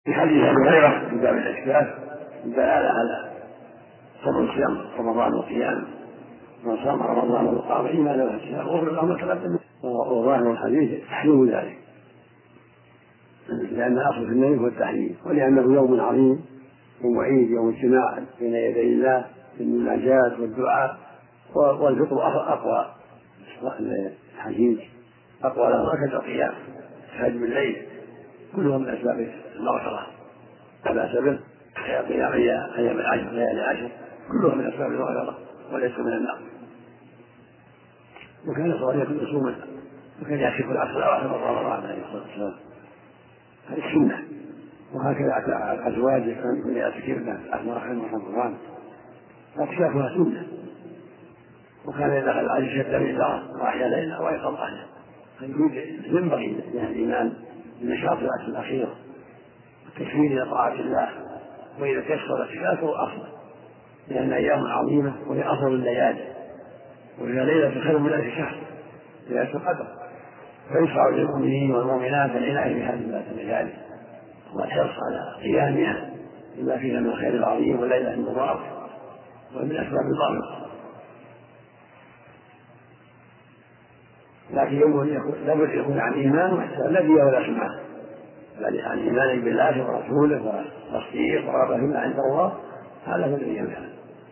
في حديث ابي هريره في باب الاعتكاف دلاله على فضل صيام رمضان وقيامه. من صام رمضان وقام ايمانا واحتسابا غفر له ما تقدم. وظاهر الحديث تحريم ذلك، لان الاصل في النبي هو التحريم، ولانه يوم عظيم، يوم عيد، يوم اجتماع بين يدي الله بالمناجاة والدعاء، والفطر اقوى الحديث اقوى له اكد القيام الحج بالليل كلهم من اسباب المغفره على سبب قيام ايام العشر ليالي العشر كلهم من اسباب المغفره وليس من النار. وكان صلى الله عليه وسلم يصوم وكان يعتكف العشر الاواخر من رمضان عليه الصلاه والسلام، هذه السنه. وهكذا الازواج كانوا يعتكفن العشر الاواخر من رمضان، اعتكافها سنه. وكان اذا دخل العشر شد من الدار واحيا ليلا وايقظ اهله. ينبغي لاهل الايمان النشاط في العشر الاخير والتكفير الى طاعه الله، واذا تيسر اعتكافه افضل، لان ايام عظيمه وهي افضل الليالي، وهي ليله خير من الف شهر ليله القدر، فيشرع للمؤمنين والمؤمنات العنايه بهذه الليالي والحرص على قيامها بما فيها من الخير العظيم والليله المباركه ومن اسباب البركه. لكن لابد يكون عن ايمان واحسان لا فيها ولا سمعه، بل عن ايمان بالله ورسوله وتصديق ورغبه فيما عند الله، هذا هو الذي ينفع.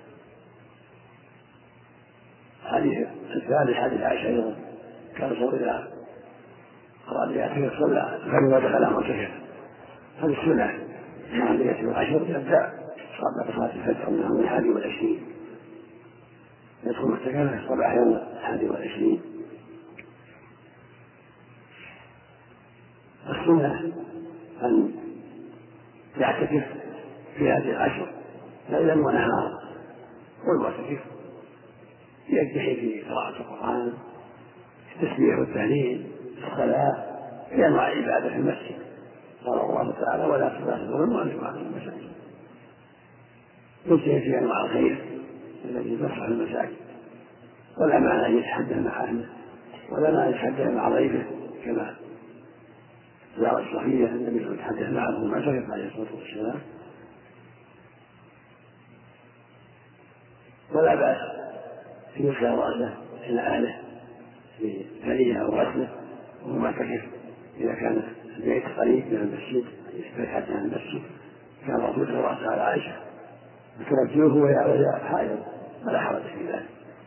حديث الثالث حديث عائشه ايضا كان صلى الله قال يعتكف صلى فلما دخل معتكفا، هذه السنه مع ليله العشر يبدا صلاه صلاه الفجر من 21 يدخل معتكفا في صباح يوم 21. السنة أن يعتكف في هذه العشر ليلا ونهارا، والمعتكف يجتهد في قراءة القرآن، التسبيح والتهليل، الصلاة، في أنواع العبادة في المسجد. قال الله تعالى: ولا تباشرون وأنتم عاكفون في المساجد. يجتهد في أنواع الخير التي تصلح المساجد، ولا معنى أن يتحدث مع أهله، ولا معنى أن يتحدث مع ضيفه كما زار الصحية النبي يتحدث معه مع شرف عليه الصلاة والسلام. ولا بأس في يرسل رأسه إلى أهله في ثنية أو غسله وهو معتكف، إذا كان البيت قريب من المسجد يستبعد عن المسجد، كان الرسول يرسل رأسه على عائشة وترجوه وهي حائض ولا حرج في ذلك.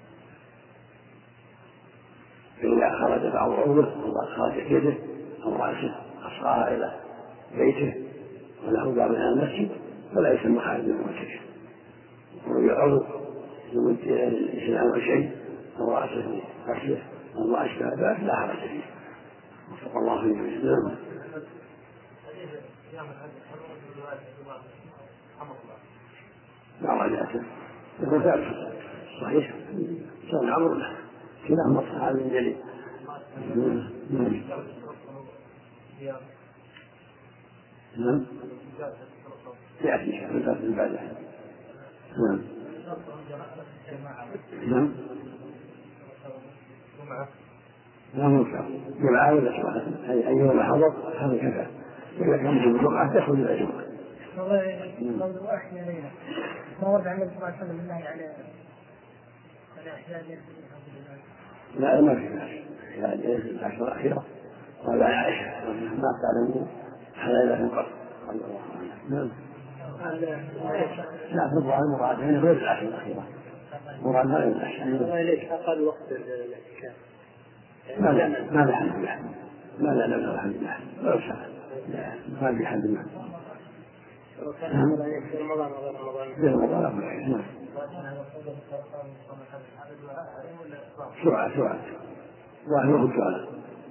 فإذا خرج بعض عمره أو خرج يده أو رأسه أصغاها إلى بيته وله باب من المسجد فلا يسمى خارج من المعتكف، ويعرض لمدة الإسلام شيء أو رأسه في غسله أو ما أشبه ذلك لا حرج فيه. وفق الله فيه الإسلام. بعض الناس يقول ذلك صحيح كان عمرو له كلاهما صحابي جليل. نعم يأتي في الباب البعد. نعم نعم لا منكر جماعة ولا شبهة أيهما حضر هذا كذا، إذا كان في الجمعة تدخل إلى الجمعة. موضوع أحيانين ما ورد عن النبي صلى الله عليه وسلم الله على أحيان لا ما في ذلك في العشر الأخيرة. قال عائشة ما تعلمون حلال من قبل. نعم لا في الظاهر المراد هنا غير العشر الأخيرة، مراد غير العشر. ليش أقل وقت الاعتكاف؟ ما له حد له، ما له حد له، لا شك ما في حد له. وكان في رمضان وغير رمضان. في رمضان نعم. سرعة ظاهر وهو سؤال.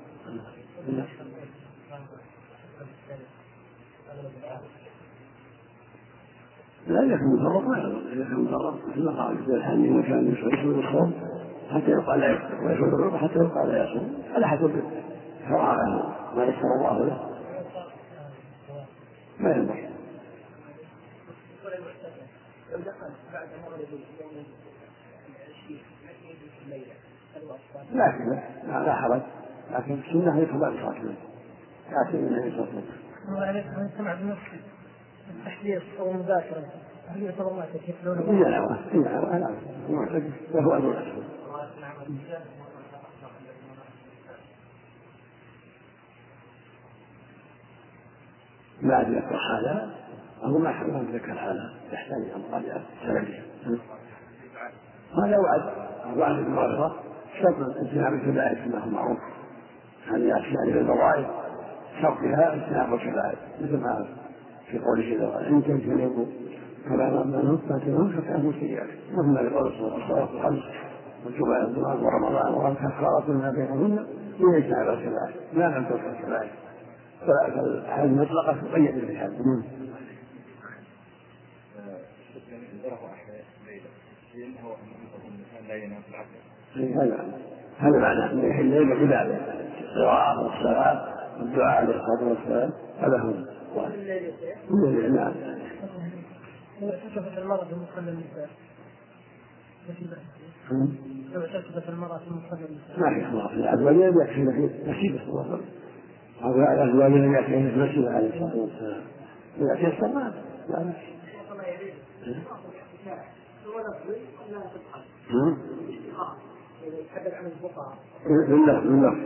لا إذا كان مضرر ما يضر، إذا كان مضرر مثل ما قال في الحديث إذا كان يصوم الصوم حتى يبقى لا يفطر ويصوم الربع حتى يبقى لا يصوم، على حسب فراغه ما يسر الله له ما ينبغي. لا حرج، لكن السنة هي صلاة الفجر، يأتي من النبي صلى الله عليه وسلم من سمع بنفسه التحديث أو المذاكرة هل يعتبر معتكف؟ لا معتكف وهو أبو الأسود. ما أتذكر حالة أو ما أتذكر حالة تحتاج إلى مراجعة سندية. هذا وعد المغفرة شرط اجتناب الكبائر كما هو معروف. هذه أشياء للضرائب شرطها اجتناب الكبائر مثل ما في قوله جل وعلا إن تجتنبوا كبائر ما نهتم فكانوا سيئات وهم لقول الصلاة الخمس والجمعة الجمعة ورمضان وكفارة ما بينهن من اجتناب الكبائر لا لم تكن الكبائر فالحال مطلقة تقيد بالحال. هذا معناه أن يحل الليل عبادة القراءة والصلاة والدعاء عليه الصلاة والسلام هذا هو الليل. نعم. لو اعتكفت المرأة في مصلى النساء لو اعتكفت المرأة في مصلى النساء ما في خلاف الأزواجين يكفي في مسجد صلى الله عليه وسلم أو الأزواجين يكفي في المسجد عليه الصلاة والسلام يأتي الصلاة لا نفسي. بالله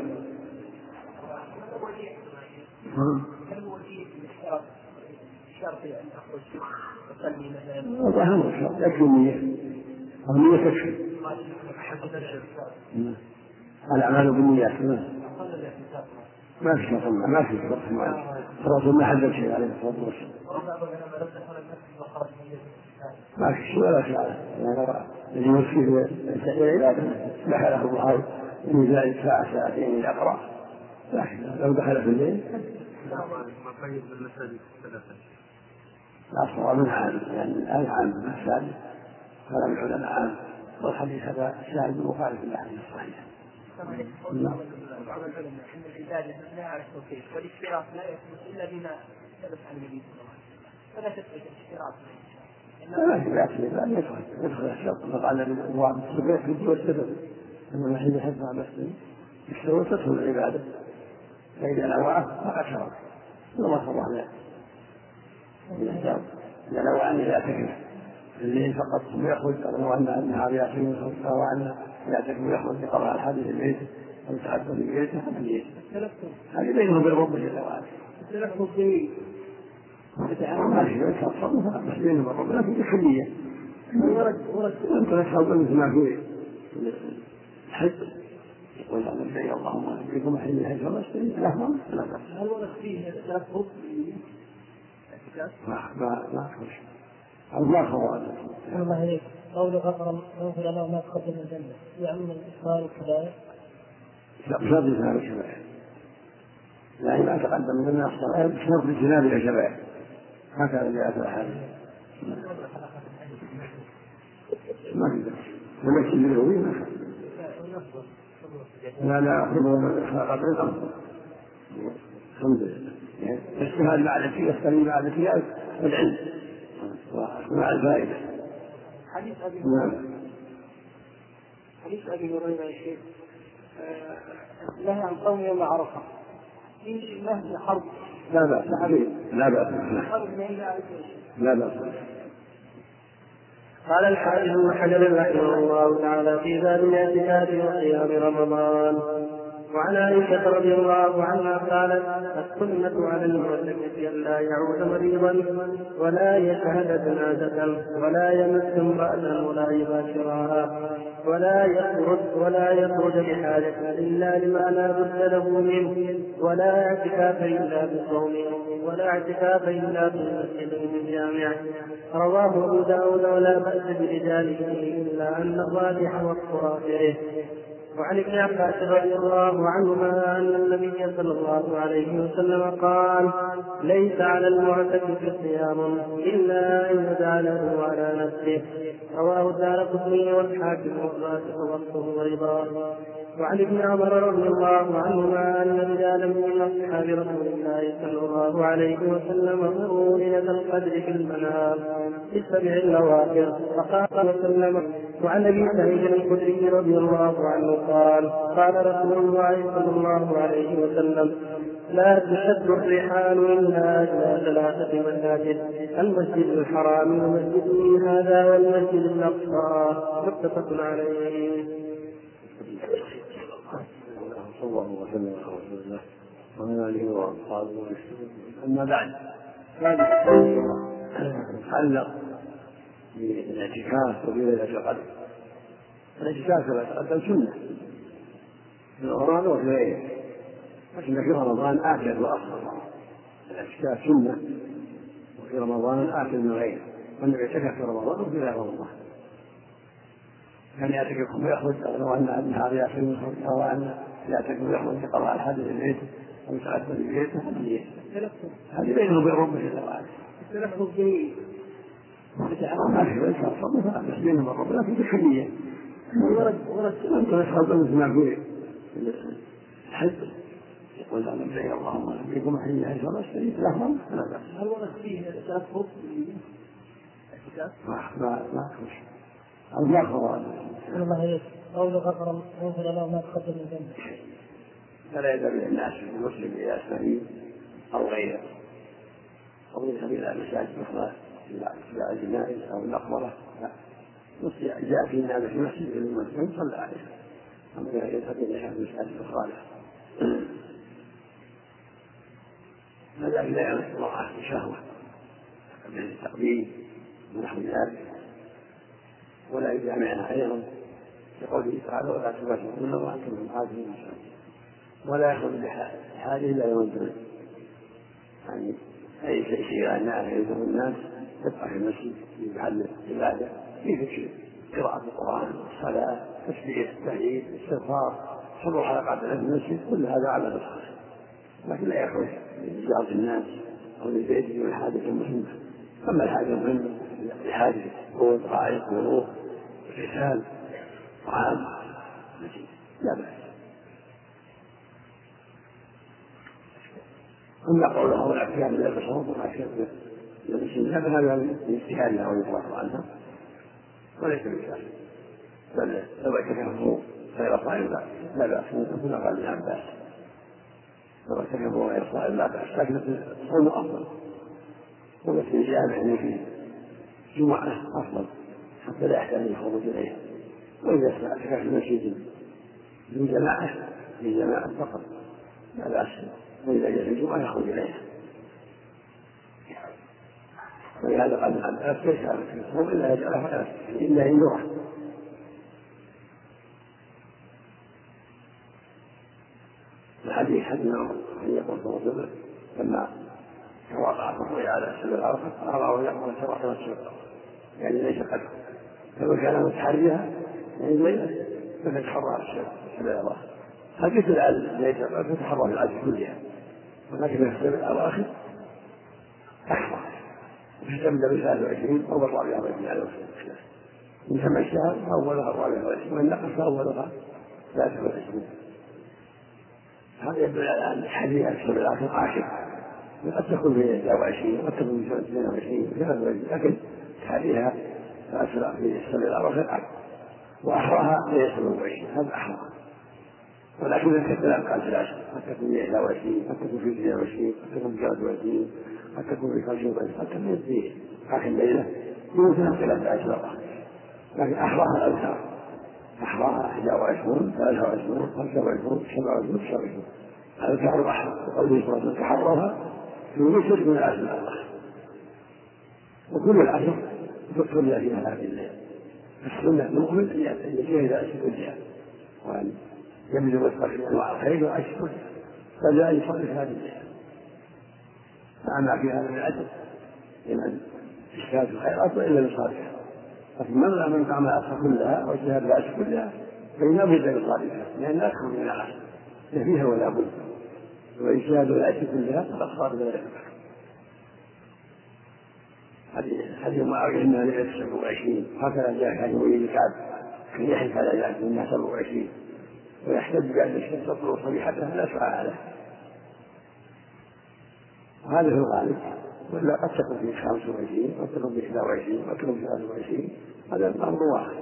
يكفي النية النية تكفي الأعمال بالنيات ما في شرط ما في شرط معين الرسول ما حدد شيء عليه الصلاة والسلام ما في شيء ولا شيء الذي يوصيه العبادة دخله الله من ذلك ساعتين يقرأ لكن لو دخل في الليل لا صار من عام يعني الآن عام السادس هذا من العلماء عام والحديث هذا شاهد مخالف للأحاديث الصحيحة. بعض العلماء أن العبادة لا يعرف كيف والاشتراك لا يثبت إلا بما ثبت عن النبي صلى الله عليه وسلم فلا تثبت الاشتراك. لا يدخل الشرط فقال الوعد السبيح في الدول السبب أما الوحيد يحبها بس يشتروا تدخل العبادة فإذا نوعه فقد شرط ثم صلى الله إذا نوع أن يعتكف الليل فقط ثم يخرج أو أن النهار يعتكف أو أن يعتكف ويخرج لقضاء الحاجة في البيت أو يتعبد في بيته هذه بينهم بالرب جل وعلا. ما في يتصرف بس بينهم بالرب لكن بكلية أنت تشهد مثل ما في الحج يقول هذا البيت اللهم بكم حل حيث واشتري لهم لا بأس. هل ورد فيه تلفظ؟ ما أخرج أو ما خرج. الله عليك قول غفر له ما تقدم من الجنة يعني من الإصرار والكبائر. لا بشرط اجتناب الكبائر يعني ما تقدم من الناس بشرط اجتناب الكبائر هكذا جاءت الأحاديث. ما في ذلك ولكن النبوي ما لا أخذ قبل الأمر الحمد لله اجتهاد مع الاتيان يستمر مع الاتيان والعلم ومع الفائدة. حديث أبي هريرة يا شيخ نهى عن قوم يوم عرفة في نهي حرب لا بأس لا بأس. قال الحافظ ابن حجر رحمه الله تعالى في باب الاعتكاف وقيام رمضان وعن عائشة رضي الله عنها قالت السنة على المعتكف ألا يعود مريضا ولا يشهد جنازة ولا يمس امرأة ولا يباشرها ولا يخرج بحاجة إلا لما لا بد له منه ولا اعتكاف إلا بصوم ولا اعتكاف إلا بمسجد جامع. رواه أبو داود ولا بأس برجاله إلا أن الراجح والصراحه. وعن ابن عباس رضي الله عنهما أن النبي صلى الله عليه وسلم قال ليس على المعتكف صيام إلا أن يجعله على نفسه. رواه الدارقطني والحاكم والراشد وصفه أيضا. وعن ابن عمر رضي الله عنهما أن رجالا من أصحاب رسول الله صلى الله عليه وسلم مروا ليلة القدر في المنام في السبع الأواخر فقال وسلم. وعن ابي سعيد الخدري رضي الله عنه قال رسول الله صلى الله عليه وسلم لا تشد الرحال إلا إلى 3 مساجد: المسجد الحرام ومسجد هذا والمسجد الأقصى. متفق عليه. صلى الله وسلم على رسول الله وعلى آله وأصحابه وسلم. أما بعد يتعلق بالاعتكاف وفي ليلة القدر. الاعتكاف في ليلة القدر سنة في رمضان وفي غيره، لكن في رمضان آكد وأفضل. الاعتكاف سنة وفي رمضان آكد من غيره، والنبي اعتكف في رمضان وفي غير رمضان. كان يعتكف ويخرج أو أن النهار يأكل ويخرج أو أن يعتكف ويخرج لقضاء الحاجة في بيته أو يتعبد في بيته. هذه بينه وبين ربه تعالى. التلفظ به ما في ليس أصلا بس بينه وبين ربه، لكن بحنية. أنت يشهد أن تسمع في الحج يقول لبيك اللهم لبيك محيي حيث ما اشتريت له فلا بأس. هل ورد فيه التلفظ؟ ما أخرج أو ما أخرج الله قول غفر له ما تقدم من ذنبه. فلا يدعو الناس في المسلم إلى أسفل أو غيره أو يذهب إلى مساجد أخرى إلى الجنائز أو المقبرة. لا، جاء في نام في مسجد المسلم صلى عليه، أما يذهب إلى مساجد أخرى له. هذا لا يمس الله بشهوة من التقبيل ونحو ذلك، ولا يجامعها أيضا لقوله تعالى: ولا تباشرون وأنتم عاكفون، ولا يخرج بحاجة إلا يوم الجمعة. يعني أي شيء الناس يلزم الناس يبقى في المسجد في محل العبادة، في ذكر قراءة القرآن، الصلاة، تسبيح، التهليل، الاستغفار، حضور حلقات في المسجد، كل هذا عمل صالح، لكن لا يخرج لزيارة الناس أو للبيت من حاجة المهمة. أما الحاجة المهمة لحاجة قوت رائق وروح وقتال طعام لا بأس. أما قوله والأحكام لا تصرف والأحكام للمسلمين فهذا من اجتهادها ويتوقف عنها وليس بشأن، بل لو اعتكفوا غير صائم لا بأس، كما قال ابن عباس: لو اعتكفوا غير صائم لا بأس، لكن الصوم أفضل، ولكن الجامع في جمعة أفضل حتى لا يحتاج الخروج إليها. وإذا اعتكف في المسجد في جماعة فقط لا بأس، وإذا جاء الجمعة يخرج إليها. ولهذا قال ابن عباس: ليس على الصوم إلا يجعلها إلا ينذره. الحديث حدنا أن يقول صلى الله عليه وسلم لما تواضع الرؤيا على سبيل العرفة أراه يقول 7 سبع، يعني ليس قدر، فلو كان متحريها يعني الليلة فنتحرى على سبيل العرفة. هذا مثل ليس قدر تتحرى في العشر كلها، ولكن في السبيل الأواخر أحرى وتستمد ب23 أو بالرابعة والعشرين إن تم الشهر فأولها 24 وإن نقص فأولها 23. هذا يدل على أن الحديث السبيل الآخر 10 قد تكون في 23 وقد تكون في 22 و23، لكن تحريها فأسرع في السبيل الأواخر وأحراها في 27، هذا أحراها. ولكن الكلام قال في 10 قد تكون في 21 قد تكون في 22 قد تكون في 23 قد تكون في 25 قد تكون في آخر الليلة، يمكن اختلاف 10 لكن أحراها الأبصار، أحراها 21 23 25 27 29. هذا الشهر أحرى، وقوله صلى الله عليه وسلم: تحررها في نصف من العشر الأواخر، وكل العشر تدخل فيها هذه الليل. السنة المؤمن أن يجتهد العشر كلها وأن يبذل وسطه في أنواع الخير والعشر كلها، فلا يصلي هذه الليل. فأما في هذا من العجب لمن اجتهد في الخيرات وإلا لصالحها، لكن من تعمل العشر كلها واجتهد العشر كلها فإنه بد لصالحها، لأن أكثر من العشر فيها ولا بد، واجتهاد العشر كلها فقد صار ذلك. حديث معاوية أنها ليلة 27، هكذا جاء حديث ابن كعب كان يحلف على ذلك أنها 27 ويحتج بأن الشمس تطلع صبيحتها لا شعاع له، وهذا هو الغالب. ولا قد تكون في 25 قد تكون في 21 قد تكون في 23، هذا الأمر واحد.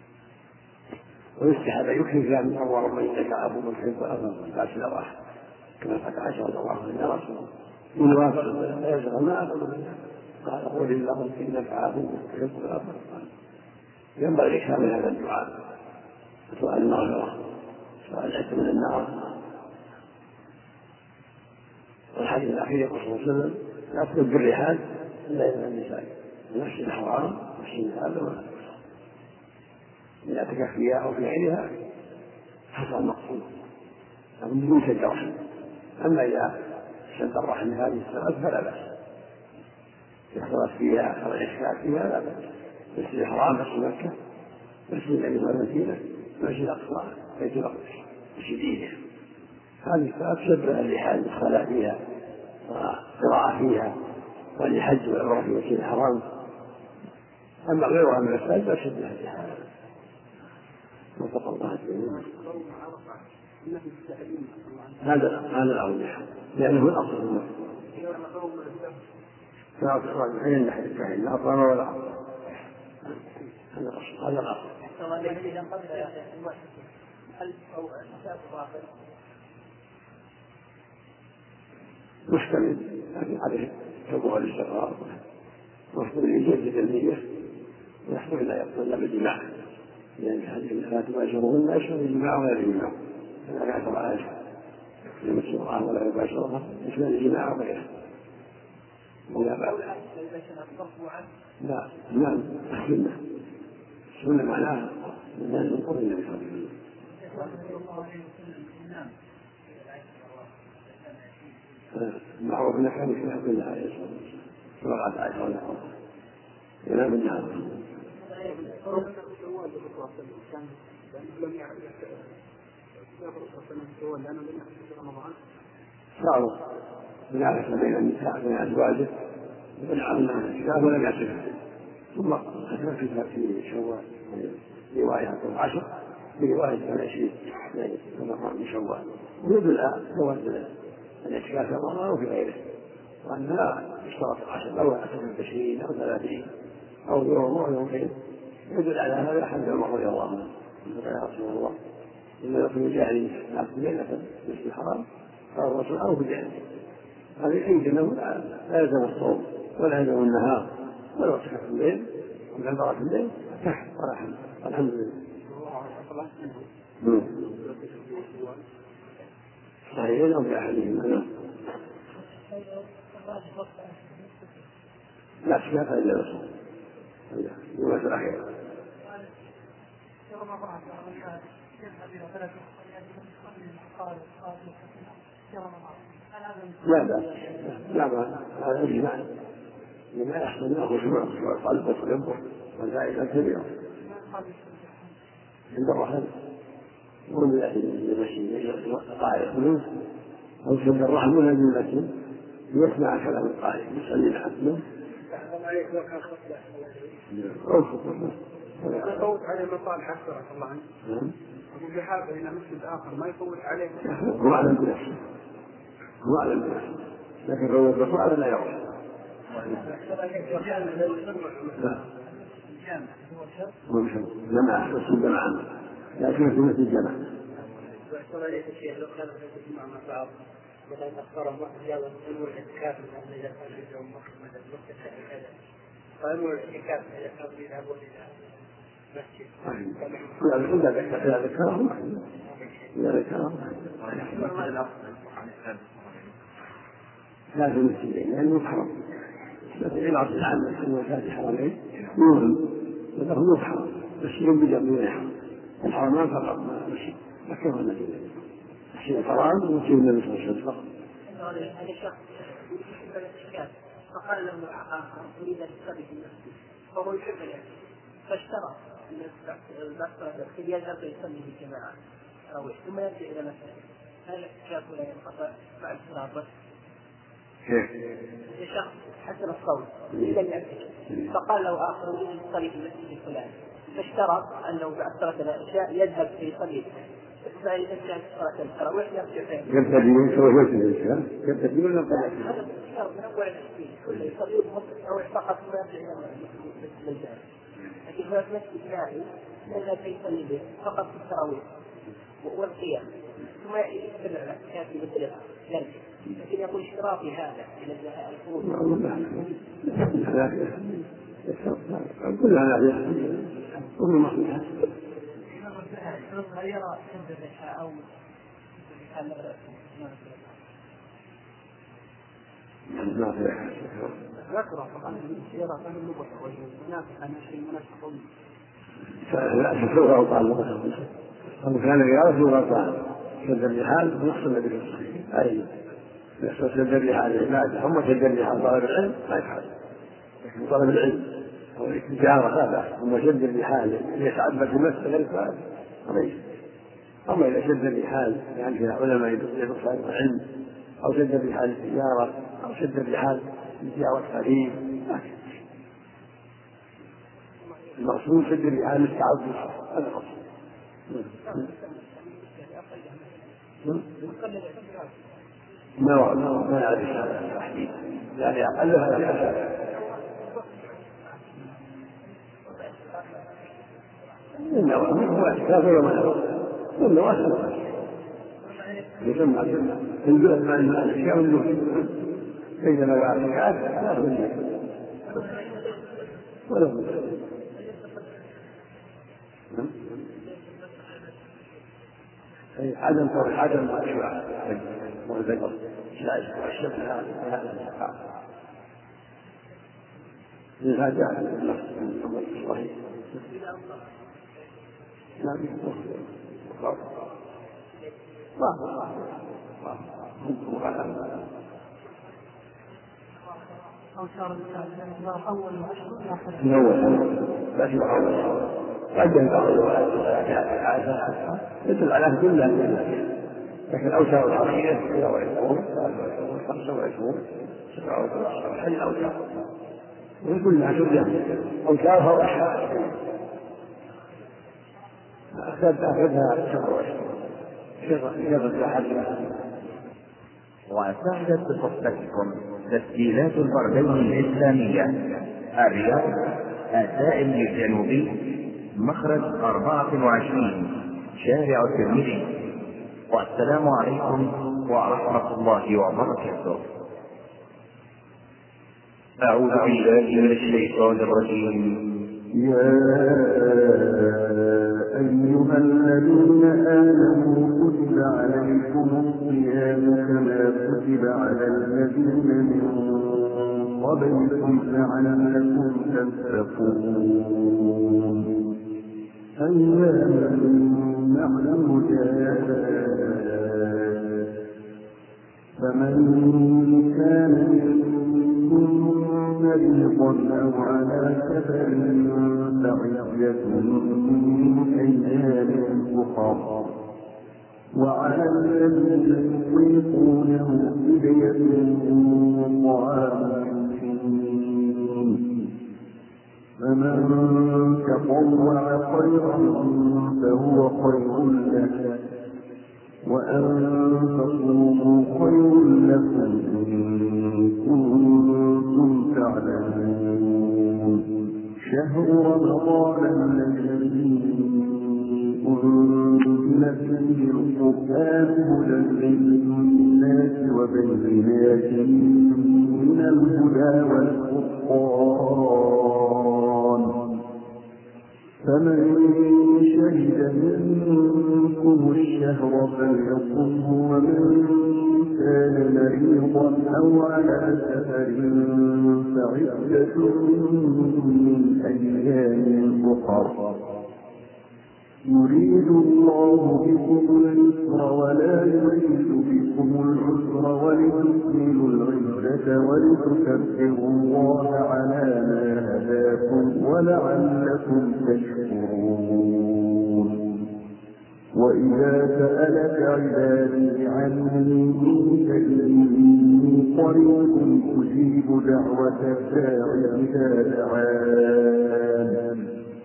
ويستحب يكفي فيها من أول من إنك أبو بكر وأبو العشر الأواخر، كما قال عائشة رضي الله عنها: يا رسول الله من وافق لا يزغى ما أقول. قال: قل اللهم إنك عفو تحب العفو. ينبغي الإكثار من هذا الدعاء، سؤال المغفرة، سؤال العتق من النار. والحديث الأخير يقول صلى الله عليه وسلم: لا تكن بالرحال إلا إلى النساء، المسجد الحرام مسجد هذا إذا اعتكف فيها أو في غيرها حصل المقصود، لكن بدون شد رحم. أما إذا شد الرحم هذه السنوات فلا بأس، يحصلت فيها أكثر الإشكال فيها لا بأس. مسجد الحرام مسجد مكة، مسجد النبي صلى الله عليه وسلم، مسجد الأقصى بيت المقدس بشديده، هذه تشبه الرحال بالصلاة فيها والقراءة فيها والحج والعمرة في مسجد الحرام. أما غيرها من المساجد لا تشبه الرحال. واتقوا الله هذا الأرجح لأنه الأصل في المسجد. لا أطعم حين نحن لا أطعم ولا أطعم، هذا الأصل. هذا الأصل. مشتمل لكن عليه حبها للشرار، مشتمل يجدد النية ويحتمل لا يقتل إلا بالجماع، لأن هذه لا تباشرهن يشمل الجماع وغير الجماع، فلا يعتبر عليه يمس امرأة ولا يباشرها يشمل الجماع وغيره. لا نعم السنة معناها من قبل النبي صلى الله عليه وسلم. معروف انك كان يحب الله عليه الصلاه والسلام وقعت عائشه رضي الله عنها ينام النهار. صاروا من عرف بين النساء بين ازواجه وجعلنا الكتاب ولم يعترف، ثم ختم في شوال في روايه 10 في روايه 20 كما من شوال، ويدل جواز الاعتكاف في رمضان وفي غيره، وأنها اشترط 10 أو 20 أو 30 أو يوم أو يومين. يدل على هذا حديث عمر رضي الله عنه: يا رسول الله إن لكم الجاهلية نعبد ليلة مثل الحرام، قال الرسول: أو بجهل. هذا يمكن لا يلزم الصوم ولا يلزم النهار، ولو اعتكف الليل ومن بركة الليل تحت ولا حمد. الحمد لله. صحيح أو بأحدهما. لا اعتكاف إلا الرسول يوم الأخير. لا بأس، لا بأس، هذا إجماع لما يحصل له خشوع والقلب والتدبر والفائدة كبيرة عند الرحم. ومن المسجد قاعدة القلوب أو شد الرحم ولا من المسجد ليسمع كلام القائل يصلي معه يفوت عليه مطال حسرة الله عنه. أبو بحاجة إلى مسجد آخر ما يفوت عليه. هو أعلم بنفسه، هو أعلم بنفسه، لكن لو يدرسوا على لا يروح. جماعة بس جماعة لكن في مثل الجماعة. لو كان مع بعض مثلا أخبره واحد يقول الاعتكاف من إذا كان في يوم مثلا كذا فأنه الاعتكاف إذا كان يذهبون إلى مسجد. إذا ذكرهم لا في المسجدين لأنه حرام، لكن العصر العام يسمى الفاتحة حرمين مهم وله حرام مسجد بجنب الحرام. الحرمان فقط ما مسجد مكة والمدينة، مسجد الحرام ومسجد النبي صلى الله عليه وسلم. هذا الشخص يحب الاعتكاف فقال له آخر أريد أن أصلي في المسجد فهو يحب الاعتكاف فاشترى في يذهب يصلي في الجماعة ثم يرجع إلى مسجد. هذا الاعتكاف لا ينقطع بعد صلاة. الشخص حسن الصوت يريد أن يعتكف فقال له آخر أريد أن أصلي في المسجد الفلاني فاشترط أنه بعد صلاة العشاء يذهب يصلي فإذا كانت صلاة التراويح يرجع فيه. يبتدئون سوى الإنسان يبتدئون هذا الشرط من أول التسليم كل يصلي التراويح فقط ما يرجع إلى المسجد. لكن هناك مسجد نائي يذهب يصلي به فقط في التراويح والقيام ثم يستمر الاعتكاف في مثل لكن يقول اشتراطي هذا إلى الخروج. كلها نافية كل مصلحة. هل يرى سد الرحى أو ذكر طبعا يرى فهم اللغة والمنافق عن شيء منافق قوي. لا تسوى غلطان اللغة. هم كان يرى سوى غلطان سد الرحال نص النبي صلى الله عليه وسلم. أي يحصل سد الرحال العبادة هم سد الرحال طلب العلم ما يفعل. لكن طلب العلم أو التجارة هذا هم سد الرحال يتعبد بمسك غير فاعل. أما إذا شد الرحال يعني فيها علماء يدرس العلم أو شد الرحال التجارة أو شد الرحال لتلاوة الحديث المقصود شد الرحال للتعبد هذا المقصود. ما يعرف هذا التحديد يعني أقل هذا إنه هو كافر ولا واسع يسمى الأشياء والنور فإذا ما بعد الكعب لا تنجح ولا تنجح. عدم فرق عدم الأشياء والبدر والشمس هذا الحق لهذا النص الصحيح. أو شهر أول يدل على كل لكن أوسع العقيدة 25 25 27 أوسع وكلها ترجع أوسعها وأشهر أخذها 27 وسعدت بصحبتكم تسجيلات البردين الإسلامية الرياض الدائم الجنوبي مخرج 24 شارع الترمذي. والسلام عليكم ورحمة الله وبركاته. أعوذ بالله من الشيطان الرجيم. يا أيها الذين آمنوا كتب عليكم الصيام كما كتب على الذين من قبلكم لعلكم تتقون أياما معدودات فمن كان منكم مريضا أو على سفر فعدة من أيام أخر وعلى الذين يطيقونه فدية طعام مسكين فمن تطوع خيرا فهو خير له وأن تصوموا خير لكم إن كنتم تعلمون شهر رمضان الذي أنزل فيه القرآن هدى للناس وبينات من الهدى والفرقان فمن شهد منكم الشهر فليصمه ومن كان مريضا أو على سفر فعدة من أيام أخر يريد الله بكم اليسر ولا يريد بكم العسر ولتكملوا العدة ولتكبروا الله على ما هداكم ولعلكم تشكرون وإذا سألك عبادي عني فإني قريب أجيب دعوة الداع إذا دعان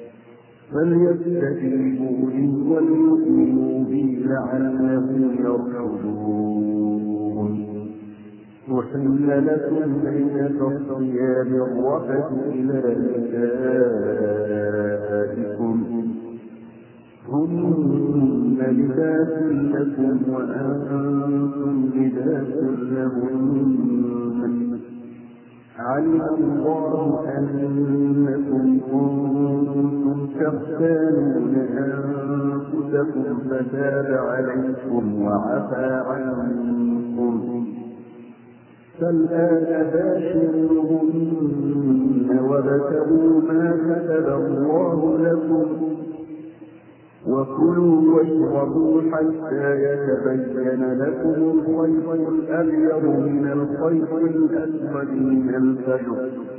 فليستجيبوا لي وليؤمنوا بي لعلهم يرشدون وحل لكم ليلة الصيام الرفث إلى نسائكم هن لباس لكم وأنتم لباس لهن علم الله أنكم كنتم تختانون أنفسكم فتاب عليكم وعفى عنكم فالآن باشروهن وابتغوا ما كتب الله لكم وكلوا واشربوا حتى يتبين لكم الخيط الأبيض من الخيط الأسود من الفجر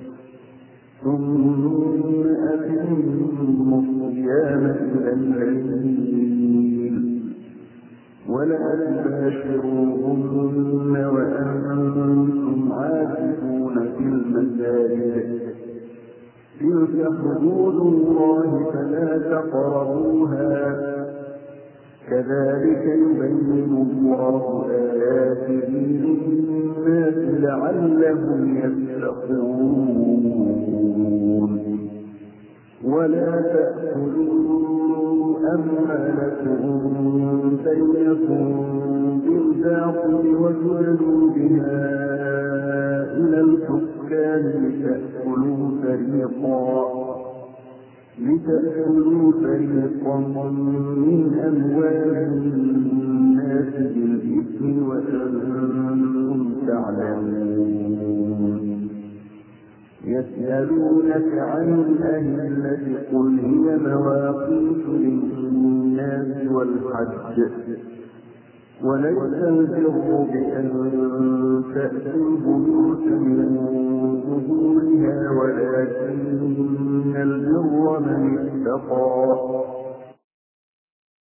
ثم أتموا الصيام إلى الليل ولا تباشروهن وأنتم عاكفون في المساجد تلك حدود الله فلا تقربوها كذلك يبين الله آياته للناس لعلهم يتقون ولا تأكلوا أموالكم بينكم بالباطل وتدلوا بها إلى الحكام لتأكلوا فريقا من أموال الناس بالإثم وأنتم تعلمون يسألونك عن الأهلة قل هي مواقيت للناس والحج وليس البر بأن تأتوا البيوت من ظهورها ولكن البر من اتقى